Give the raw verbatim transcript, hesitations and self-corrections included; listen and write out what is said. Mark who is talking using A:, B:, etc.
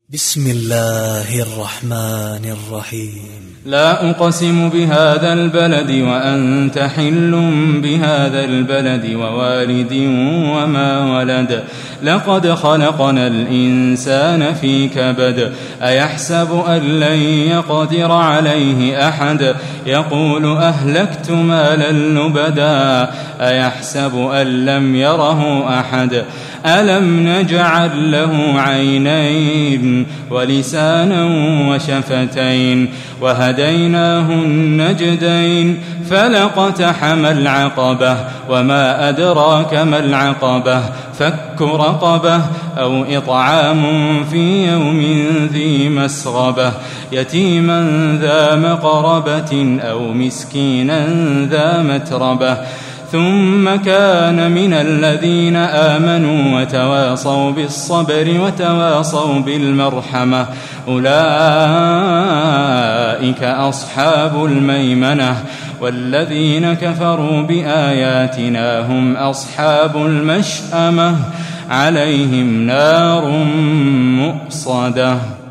A: بسم الله الرحمن الرحيم.
B: لا أقسم بهذا البلد وأنت حل بهذا البلد ووالد وما ولد لقد خلقنا الإنسان في كبد أيحسب أن لن يقدر عليه أحد يقول أهلكت مالا لبدا أيحسب أن لم يره أحد ألم نجعل له عينين ولسانا وشفتين وهديناه النجدين فلاقتحم العقبة وما أدراك ما العقبة فك رقبة أو إطعام في يوم ذي مسغبة يتيما ذا مقربة أو مسكينا ذا متربة ثم كان من الذين آمنوا وتواصوا بالصبر وتواصوا بالمرحمة أولئك أصحاب الميمنة والذين كفروا بآياتنا هم أصحاب المشأمة عليهم نار مؤصدة.